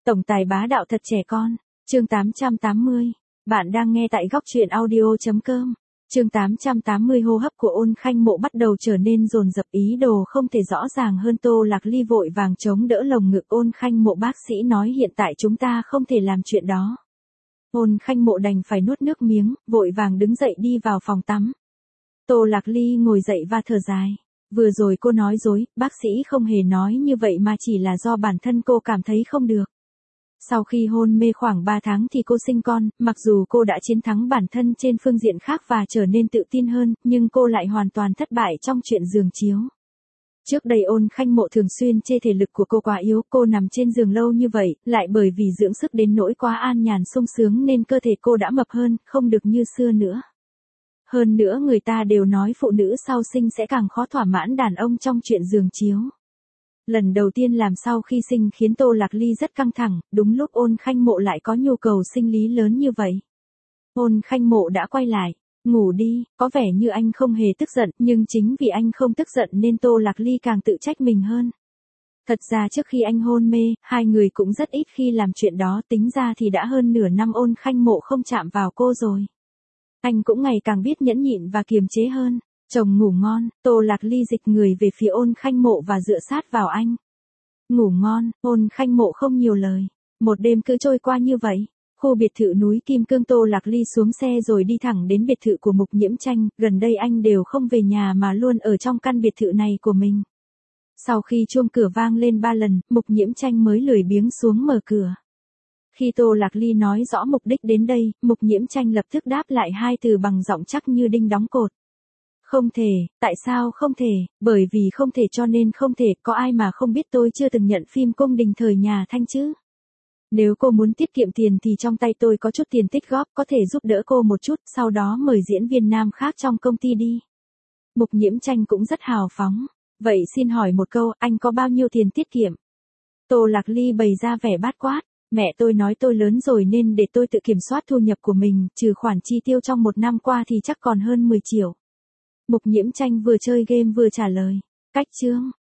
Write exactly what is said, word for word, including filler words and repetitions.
Tổng tài bá đạo thật trẻ con. Chương tám trăm tám mươi. Bạn đang nghe tại góc truyện audio chấm com. Chương tám trăm tám mươi. Hô hấp của Ôn Khanh Mộ bắt đầu trở nên dồn dập, ý đồ không thể rõ ràng hơn. Tô Lạc Ly vội vàng chống đỡ lồng ngực Ôn Khanh Mộ. Bác sĩ nói hiện tại chúng ta không thể làm chuyện đó. Ôn Khanh Mộ đành phải nuốt nước miếng, vội vàng đứng dậy đi vào phòng tắm. Tô Lạc Ly ngồi dậy và thở dài. Vừa rồi cô nói dối, bác sĩ không hề nói như vậy mà chỉ là do bản thân cô cảm thấy không được. Sau khi hôn mê khoảng ba tháng thì cô sinh con, mặc dù cô đã chiến thắng bản thân trên phương diện khác và trở nên tự tin hơn, nhưng cô lại hoàn toàn thất bại trong chuyện giường chiếu. Trước đây Ôn Khanh Mộ thường xuyên chê thể lực của cô quá yếu, cô nằm trên giường lâu như vậy, lại bởi vì dưỡng sức đến nỗi quá an nhàn sung sướng nên cơ thể cô đã mập hơn, không được như xưa nữa. Hơn nữa người ta đều nói phụ nữ sau sinh sẽ càng khó thỏa mãn đàn ông trong chuyện giường chiếu. Lần đầu tiên làm sau khi sinh khiến Tô Lạc Ly rất căng thẳng, đúng lúc Ôn Khanh Mộ lại có nhu cầu sinh lý lớn như vậy. Ôn Khanh Mộ đã quay lại, ngủ đi, có vẻ như anh không hề tức giận, nhưng chính vì anh không tức giận nên Tô Lạc Ly càng tự trách mình hơn. Thật ra trước khi anh hôn mê, hai người cũng rất ít khi làm chuyện đó, tính ra thì đã hơn nửa năm Ôn Khanh Mộ không chạm vào cô rồi. Anh cũng ngày càng biết nhẫn nhịn và kiềm chế hơn. Chồng ngủ ngon, Tô Lạc Ly dịch người về phía Ôn Khanh Mộ và dựa sát vào anh. Ngủ ngon, Ôn Khanh Mộ không nhiều lời. Một đêm cứ trôi qua như vậy. Khu biệt thự núi Kim Cương. Tô Lạc Ly xuống xe rồi đi thẳng đến biệt thự của Mục Nhiễm Tranh, gần đây anh đều không về nhà mà luôn ở trong căn biệt thự này của mình. Sau khi chuông cửa vang lên ba lần, Mục Nhiễm Tranh mới lười biếng xuống mở cửa. Khi Tô Lạc Ly nói rõ mục đích đến đây, Mục Nhiễm Tranh lập tức đáp lại hai từ bằng giọng chắc như đinh đóng cột. Không thể, tại sao không thể, bởi vì không thể cho nên không thể, có ai mà không biết tôi chưa từng nhận phim cung đình thời nhà Thanh chứ. Nếu cô muốn tiết kiệm tiền thì trong tay tôi có chút tiền tích góp, có thể giúp đỡ cô một chút, sau đó mời diễn viên nam khác trong công ty đi. Mục Nhiễm Tranh cũng rất hào phóng. Vậy xin hỏi một câu, anh có bao nhiêu tiền tiết kiệm? Tô Lạc Ly bày ra vẻ bát quát. Mẹ tôi nói tôi lớn rồi nên để tôi tự kiểm soát thu nhập của mình, trừ khoản chi tiêu trong một năm qua thì chắc còn hơn mười triệu. Mục Nhiễm Tranh vừa chơi game vừa trả lời. Cách chương,